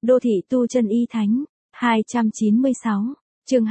Đô thị tu chân y thánh, 296, chương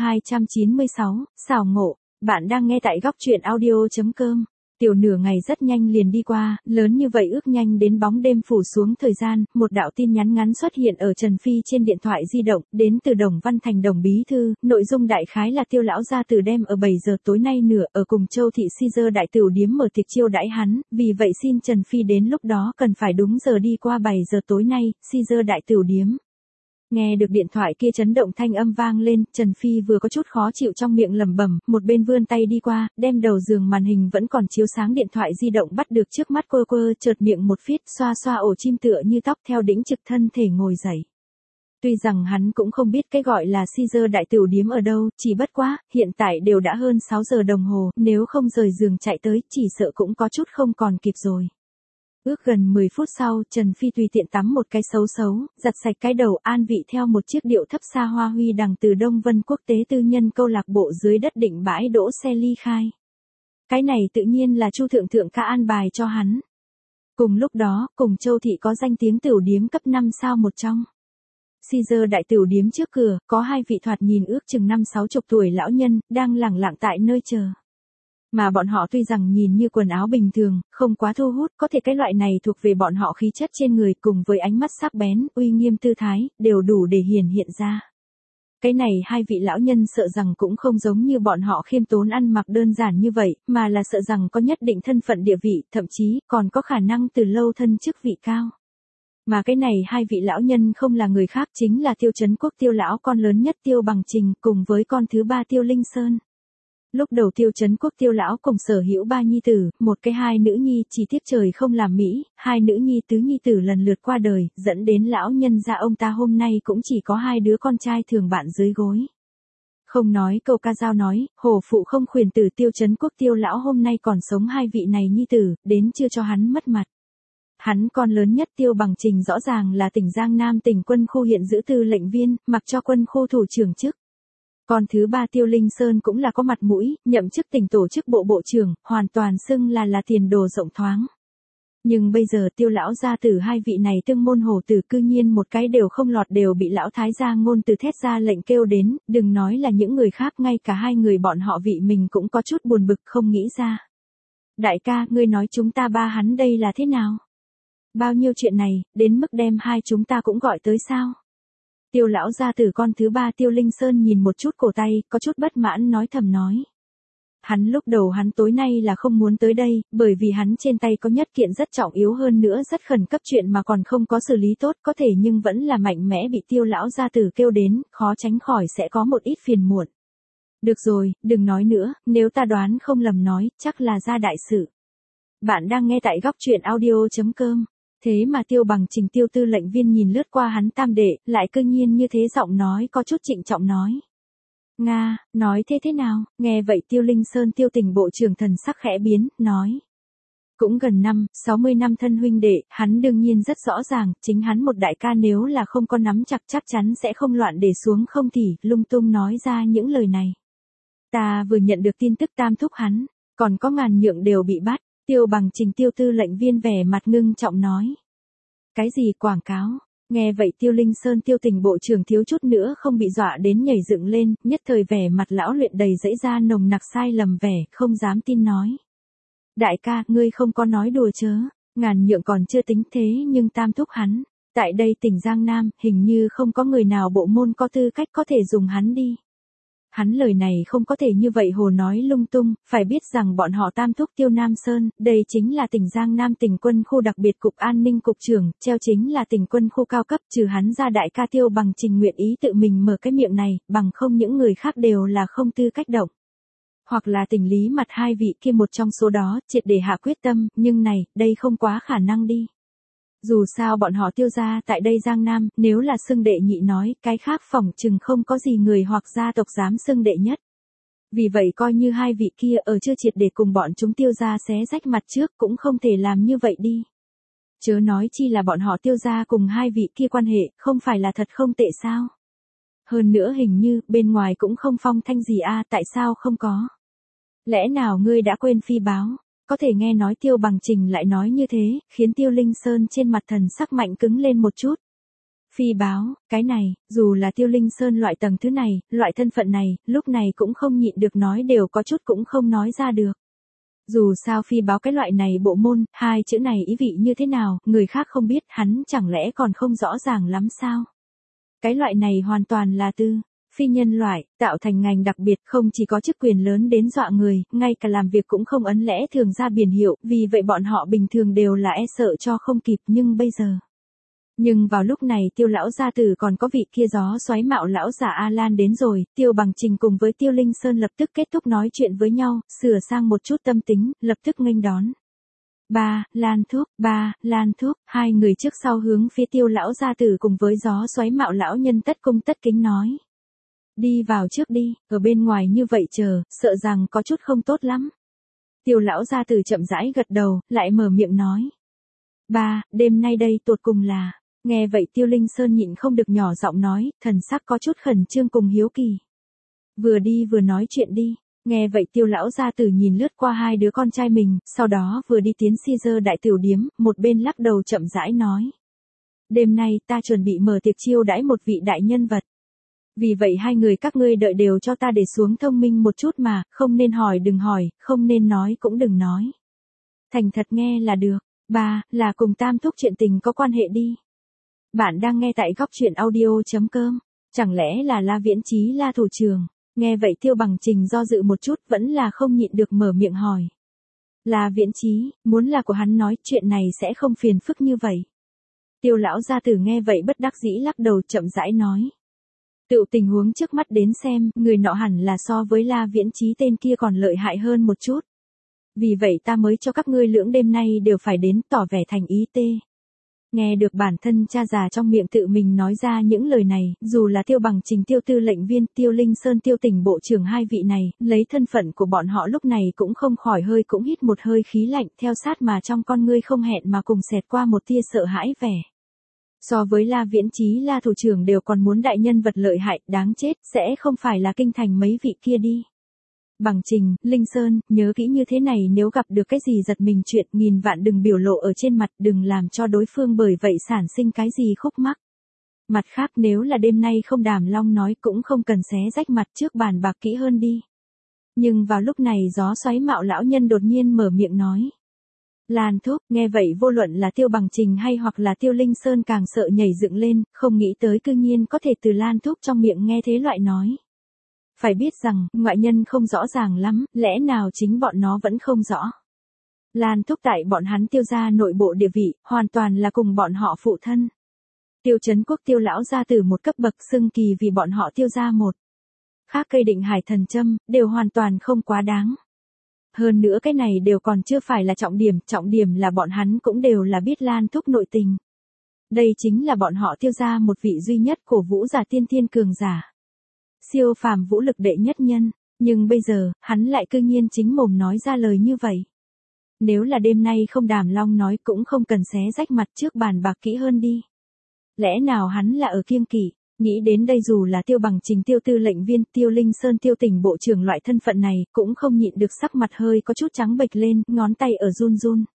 296, xảo ngộ, bạn đang nghe tại góc truyện audio.com. Tiểu nửa ngày rất nhanh liền đi qua, lớn như vậy ước nhanh đến bóng đêm phủ xuống thời gian, một đạo tin nhắn ngắn xuất hiện ở Trần Phi trên điện thoại di động, đến từ Đồng Văn Thành Đồng bí thư, nội dung đại khái là Tiêu lão gia tử đem ở 7 giờ tối nay nửa ở cùng Châu thị Caesar đại tửu điếm mở tiệc chiêu đãi hắn, vì vậy xin Trần Phi đến lúc đó cần phải đúng giờ đi qua 7 giờ tối nay, Caesar đại tửu điếm. Nghe được điện thoại kia chấn động thanh âm vang lên, Trần Phi vừa có chút khó chịu trong miệng lẩm bẩm, một bên vươn tay đi qua, đem đầu giường màn hình vẫn còn chiếu sáng điện thoại di động bắt được trước mắt quơ quơ, chợt miệng một phít, xoa xoa ổ chim tựa như tóc theo đĩnh trực thân thể ngồi dậy. Tuy rằng hắn cũng không biết cái gọi là Caesar đại tửu điếm ở đâu, chỉ bất quá, hiện tại đều đã hơn 6 giờ đồng hồ, nếu không rời giường chạy tới, chỉ sợ cũng có chút không còn kịp rồi. Ước gần 10 phút sau, Trần Phi tùy tiện tắm một cái xấu, giặt sạch cái đầu an vị theo một chiếc điệu thấp xa hoa huy đằng từ Đông Vân Quốc tế tư nhân câu lạc bộ dưới đất định bãi đỗ xe ly khai. Cái này tự nhiên là Chu Thượng Thượng ca an bài cho hắn. Cùng lúc đó, cùng Châu thị có danh tiếng tửu điếm cấp 5 sao một trong. Caesar đại tửu điếm trước cửa, có hai vị thoạt nhìn ước chừng 5-60 tuổi lão nhân, đang lẳng lặng tại nơi chờ. Mà bọn họ tuy rằng nhìn như quần áo bình thường, không quá thu hút, có thể cái loại này thuộc về bọn họ khí chất trên người cùng với ánh mắt sắc bén, uy nghiêm tư thái, đều đủ để hiển hiện ra. Cái này hai vị lão nhân sợ rằng cũng không giống như bọn họ khiêm tốn ăn mặc đơn giản như vậy, mà là sợ rằng có nhất định thân phận địa vị, thậm chí còn có khả năng từ lâu thân chức vị cao. Mà cái này hai vị lão nhân không là người khác chính là Tiêu Trấn Quốc Tiêu lão con lớn nhất Tiêu Bằng Trình cùng với con thứ ba Tiêu Linh Sơn. Lúc đầu Tiêu Trấn Quốc Tiêu lão cùng sở hữu ba nhi tử, một cái hai nữ nhi, chỉ tiếc trời không làm mỹ, hai nữ nhi tứ nhi tử lần lượt qua đời, dẫn đến lão nhân gia ông ta hôm nay cũng chỉ có hai đứa con trai thường bạn dưới gối. Không nói câu ca dao nói, hổ phụ không khuyển tử Tiêu Trấn Quốc Tiêu lão hôm nay còn sống hai vị này nhi tử, đến chưa cho hắn mất mặt. Hắn con lớn nhất Tiêu Bằng Trình rõ ràng là tỉnh Giang Nam tỉnh quân khu hiện giữ tư lệnh viên, mặc cho quân khu thủ trưởng chức. Còn thứ ba Tiêu Linh Sơn cũng là có mặt mũi, nhậm chức tỉnh tổ chức bộ trưởng, hoàn toàn xưng là tiền đồ rộng thoáng. Nhưng bây giờ Tiêu lão gia tử hai vị này tương môn hổ tử cư nhiên một cái đều không lọt đều bị lão thái gia ngôn từ thét ra lệnh kêu đến, đừng nói là những người khác ngay cả hai người bọn họ vị mình cũng có chút buồn bực không nghĩ ra. Đại ca, ngươi nói chúng ta ba hắn đây là thế nào? Bao nhiêu chuyện này, đến mức đem hai chúng ta cũng gọi tới sao? Tiêu lão gia tử con thứ ba Tiêu Linh Sơn nhìn một chút cổ tay, có chút bất mãn nói thầm nói. Hắn lúc đầu hắn tối nay là không muốn tới đây, bởi vì hắn trên tay có nhất kiện rất trọng yếu hơn nữa rất khẩn cấp chuyện mà còn không có xử lý tốt có thể nhưng vẫn là mạnh mẽ bị Tiêu lão gia tử kêu đến, khó tránh khỏi sẽ có một ít phiền muộn. Được rồi, đừng nói nữa, nếu ta đoán không lầm nói, chắc là ra đại sự. Bạn đang nghe tại góc truyện audio.com. Thế mà Tiêu Bằng Trình Tiêu tư lệnh viên nhìn lướt qua hắn tam đệ, lại cư nhiên như thế giọng nói có chút trịnh trọng nói. Nga, nói thế nào, nghe vậy Tiêu Linh Sơn Tiêu tỉnh bộ trưởng thần sắc khẽ biến, nói. Cũng gần 60 năm thân huynh đệ, hắn đương nhiên rất rõ ràng, chính hắn một đại ca nếu là không có nắm chắc chắn sẽ không loạn để xuống không thì, lung tung nói ra những lời này. Ta vừa nhận được tin tức tam thúc hắn, còn có ngàn nhượng đều bị bắt. Tiêu Bằng Trình Tiêu tư lệnh viên vẻ mặt ngưng trọng nói. Cái gì quảng cáo? Nghe vậy Tiêu Linh Sơn Tiêu tỉnh bộ trưởng thiếu chút nữa không bị dọa đến nhảy dựng lên, nhất thời vẻ mặt lão luyện đầy dẫy ra nồng nặc sai lầm vẻ, không dám tin nói. Đại ca, ngươi không có nói đùa chớ, ngàn nhượng còn chưa tính thế nhưng tam thúc hắn, tại đây tỉnh Giang Nam, hình như không có người nào bộ môn có tư cách có thể dùng hắn đi. Hắn lời này không có thể như vậy hồ nói lung tung, phải biết rằng bọn họ tam thúc Tiêu Nam Sơn, đây chính là tỉnh Giang Nam tỉnh quân khu đặc biệt cục an ninh cục trưởng, treo chính là tỉnh quân khu cao cấp trừ hắn ra đại ca Tiêu Bằng Trình nguyện ý tự mình mở cái miệng này, bằng không những người khác đều là không tư cách động. Hoặc là tỉnh lý mặt hai vị kia một trong số đó, triệt để hạ quyết tâm, nhưng này, đây không quá khả năng đi. Dù sao bọn họ Tiêu gia tại đây Giang Nam, nếu là xưng đệ nhị nói, cái khác phỏng chừng không có gì người hoặc gia tộc dám xưng đệ nhất. Vì vậy coi như hai vị kia ở chưa triệt để cùng bọn chúng Tiêu gia xé rách mặt trước cũng không thể làm như vậy đi. Chớ nói chi là bọn họ Tiêu gia cùng hai vị kia quan hệ, không phải là thật không tệ sao. Hơn nữa hình như, bên ngoài cũng không phong thanh gì tại sao không có. Lẽ nào ngươi đã quên phi báo? Có thể nghe nói Tiêu Bằng Trình lại nói như thế, khiến Tiêu Linh Sơn trên mặt thần sắc mạnh cứng lên một chút. Phi báo, cái này, dù là Tiêu Linh Sơn loại tầng thứ này, loại thân phận này, lúc này cũng không nhịn được nói đều có chút cũng không nói ra được. Dù sao phi báo cái loại này bộ môn, hai chữ này ý vị như thế nào, người khác không biết, hắn chẳng lẽ còn không rõ ràng lắm sao? Cái loại này hoàn toàn là phi nhân loại, tạo thành ngành đặc biệt, không chỉ có chức quyền lớn đến dọa người, ngay cả làm việc cũng không ấn lẽ thường ra biển hiệu, vì vậy bọn họ bình thường đều là e sợ cho không kịp, nhưng bây giờ. Nhưng vào lúc này Tiêu lão gia tử còn có vị kia gió xoáy mạo lão giả A Lan đến rồi, Tiêu Bằng Trình cùng với Tiêu Linh Sơn lập tức kết thúc nói chuyện với nhau, sửa sang một chút tâm tính, lập tức nghênh đón. Ba, Lan Thúc, hai người trước sau hướng phía Tiêu lão gia tử cùng với gió xoáy mạo lão nhân tất cung tất kính nói. Đi vào trước đi, ở bên ngoài như vậy chờ, sợ rằng có chút không tốt lắm. Tiêu lão gia tử chậm rãi gật đầu, lại mở miệng nói. Ba, đêm nay đây tột cùng là. Nghe vậy Tiêu Linh Sơn nhịn không được nhỏ giọng nói, thần sắc có chút khẩn trương cùng hiếu kỳ. Vừa đi vừa nói chuyện đi. Nghe vậy Tiêu lão gia tử nhìn lướt qua hai đứa con trai mình, sau đó vừa đi tiến Caesar đại tiểu điếm, một bên lắc đầu chậm rãi nói. Đêm nay ta chuẩn bị mở tiệc chiêu đãi một vị đại nhân vật. Vì vậy hai người các ngươi đợi đều cho ta để xuống thông minh một chút mà, không nên hỏi đừng hỏi, không nên nói cũng đừng nói. Thành thật nghe là được. Ba, là cùng Tam Thúc chuyện tình có quan hệ đi. Bạn đang nghe tại góc truyện audio.com. Chẳng lẽ là La Viễn Chí La thủ trưởng? Nghe vậy Tiêu Bằng Trình do dự một chút vẫn là không nhịn được mở miệng hỏi. La Viễn Chí, muốn là của hắn nói chuyện này sẽ không phiền phức như vậy. Tiêu lão gia tử nghe vậy bất đắc dĩ lắc đầu chậm rãi nói. Tựu tình huống trước mắt đến xem, người nọ hẳn là so với La Viễn Chí tên kia còn lợi hại hơn một chút. Vì vậy ta mới cho các ngươi lưỡng đêm nay đều phải đến tỏ vẻ thành ý tê. Nghe được bản thân cha già trong miệng tự mình nói ra những lời này, dù là Tiêu Bằng Trình Tiêu tư lệnh viên, Tiêu Linh Sơn Tiêu tỉnh bộ trưởng hai vị này, lấy thân phận của bọn họ lúc này cũng không khỏi hơi cũng hít một hơi khí lạnh, theo sát mà trong con ngươi không hẹn mà cùng xẹt qua một tia sợ hãi vẻ. So với La Viễn Chí La thủ trưởng đều còn muốn đại nhân vật lợi hại, đáng chết, sẽ không phải là kinh thành mấy vị kia đi. Bằng Trình, Linh Sơn, nhớ kỹ như thế này nếu gặp được cái gì giật mình chuyện nghìn vạn đừng biểu lộ ở trên mặt, đừng làm cho đối phương bởi vậy sản sinh cái gì khúc mắc. Mặt khác nếu là đêm nay không đàm long nói cũng không cần xé rách mặt trước bàn bạc kỹ hơn đi. Nhưng vào lúc này gió xoáy mạo lão nhân đột nhiên mở miệng nói. Lan Thúc, nghe vậy vô luận là Tiêu Bằng Trình hay hoặc là Tiêu Linh Sơn càng sợ nhảy dựng lên, không nghĩ tới cư nhiên có thể từ Lan Thúc trong miệng nghe thế loại nói. Phải biết rằng, ngoại nhân không rõ ràng lắm, lẽ nào chính bọn nó vẫn không rõ. Lan Thúc tại bọn hắn Tiêu gia nội bộ địa vị, hoàn toàn là cùng bọn họ phụ thân. Tiêu Trấn Quốc Tiêu lão gia tử một cấp bậc xưng kỳ vì bọn họ Tiêu gia một. Khác cây định hải thần châm, đều hoàn toàn không quá đáng. Hơn nữa cái này đều còn chưa phải là trọng điểm là bọn hắn cũng đều là biết Lan Thúc nội tình. Đây chính là bọn họ Tiêu gia một vị duy nhất cổ vũ giả tiên thiên cường giả. Siêu phàm vũ lực đệ nhất nhân, nhưng bây giờ, hắn lại cư nhiên chính mồm nói ra lời như vậy. Nếu là đêm nay không đàm long nói cũng không cần xé rách mặt trước bàn bạc kỹ hơn đi. Lẽ nào hắn là ở kiêng kỵ, nghĩ đến đây dù là Tiêu Bằng Trình Tiêu tư lệnh viên, Tiêu Linh Sơn Tiêu tỉnh bộ trưởng loại thân phận này, cũng không nhịn được sắc mặt hơi có chút trắng bệch lên, ngón tay ở run run.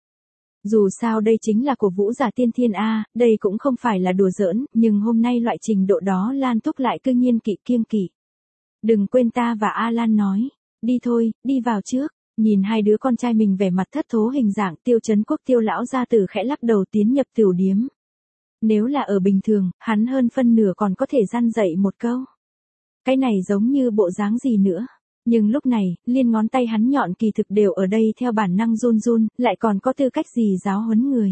Dù sao đây chính là cổ vũ giả tiên thiên A, đây cũng không phải là đùa giỡn, nhưng hôm nay loại trình độ đó Lan Thúc lại cư nhiên kiêng kỵ. Đừng quên ta và A Lan nói, đi thôi, đi vào trước. Nhìn hai đứa con trai mình vẻ mặt thất thố hình dạng, Tiêu Trấn Quốc Tiêu lão gia tử khẽ lắc đầu tiến nhập tiểu điếm. Nếu là ở bình thường, hắn hơn phân nửa còn có thể răn dạy một câu. Cái này giống như bộ dáng gì nữa. Nhưng lúc này, liên ngón tay hắn nhọn kỳ thực đều ở đây theo bản năng run run, lại còn có tư cách gì giáo huấn người.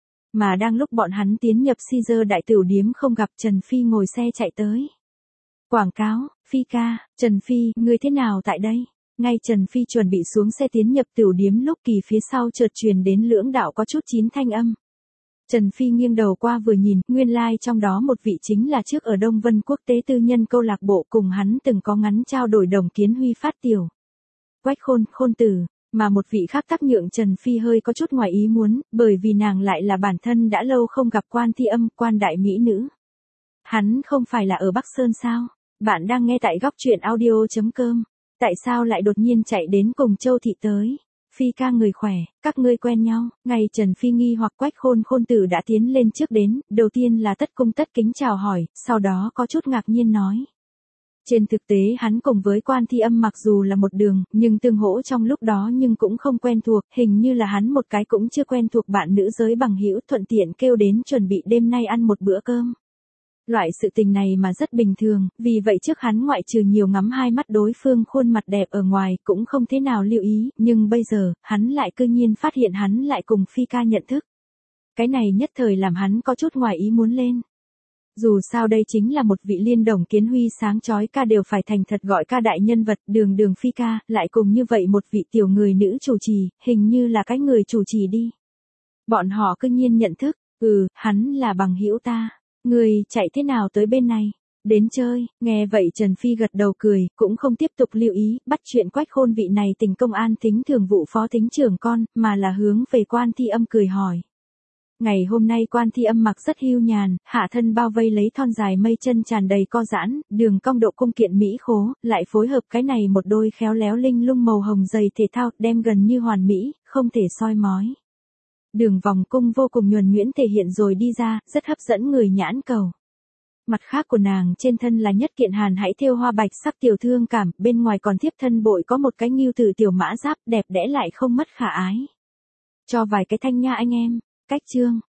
Mà đang lúc bọn hắn tiến nhập Caesar đại tiểu điếm không gặp Trần Phi ngồi xe chạy tới. Quảng cáo, Phi ca, Trần Phi, ngươi thế nào tại đây? Ngay Trần Phi chuẩn bị xuống xe tiến nhập tiểu điếm lúc kỳ phía sau chợt truyền đến lưỡng đạo có chút chín thanh âm. Trần Phi nghiêng đầu qua vừa nhìn, nguyên lai trong đó một vị chính là trước ở Đông Vân Quốc tế tư nhân câu lạc bộ cùng hắn từng có ngắn trao đổi đồng kiến Huy Phát tiểu. Quách khôn tử, mà một vị khác tác nhượng Trần Phi hơi có chút ngoài ý muốn, bởi vì nàng lại là bản thân đã lâu không gặp Quan Thi Âm, Quan đại mỹ nữ. Hắn không phải là ở Bắc Sơn sao? Bạn đang nghe tại góc truyện audio.com. Tại sao lại đột nhiên chạy đến cùng Châu Thị tới? Phi ca người khỏe, các ngươi quen nhau. Ngày Trần Phi nghi hoặc Quách Khôn Khôn tử đã tiến lên trước đến, đầu tiên là tất cung tất kính chào hỏi, sau đó có chút ngạc nhiên nói. Trên thực tế hắn cùng với Quan Thi Âm mặc dù là một đường, nhưng tương hỗ trong lúc đó nhưng cũng không quen thuộc, hình như là hắn một cái cũng chưa quen thuộc bạn nữ giới bằng hữu, thuận tiện kêu đến chuẩn bị đêm nay ăn một bữa cơm. Loại sự tình này mà rất bình thường, vì vậy trước hắn ngoại trừ nhiều ngắm hai mắt đối phương khuôn mặt đẹp ở ngoài cũng không thế nào lưu ý, nhưng bây giờ, hắn lại cư nhiên phát hiện hắn lại cùng Phi ca nhận thức. Cái này nhất thời làm hắn có chút ngoài ý muốn lên. Dù sao đây chính là một vị liên đồng kiến huy sáng chói ca đều phải thành thật gọi ca đại nhân vật, đường đường Phi ca, lại cùng như vậy một vị tiểu người nữ chủ trì, hình như là cái người chủ trì đi. Bọn họ cư nhiên nhận thức, hắn là bằng hữu ta. Người chạy thế nào tới bên này? Đến chơi, nghe vậy Trần Phi gật đầu cười, cũng không tiếp tục lưu ý, bắt chuyện Quách Khôn vị này tỉnh công an thính thường vụ phó thính trưởng con, mà là hướng về Quan Thi Âm cười hỏi. Ngày hôm nay Quan Thi Âm mặc rất hưu nhàn, hạ thân bao vây lấy thon dài mây chân tràn đầy co giãn, đường cong độ cung kiện mỹ khố, lại phối hợp cái này một đôi khéo léo linh lung màu hồng giày thể thao, đem gần như hoàn mỹ, không thể soi mói. Đường vòng cung vô cùng nhuần nhuyễn thể hiện rồi đi ra, rất hấp dẫn người nhãn cầu. Mặt khác của nàng trên thân là nhất kiện hàn hãy thêu hoa bạch sắc tiểu thương cảm, bên ngoài còn thiếp thân bội có một cái ngưu tử tiểu mã giáp đẹp đẽ lại không mất khả ái. Cho vài cái thanh nha anh em, cách chương.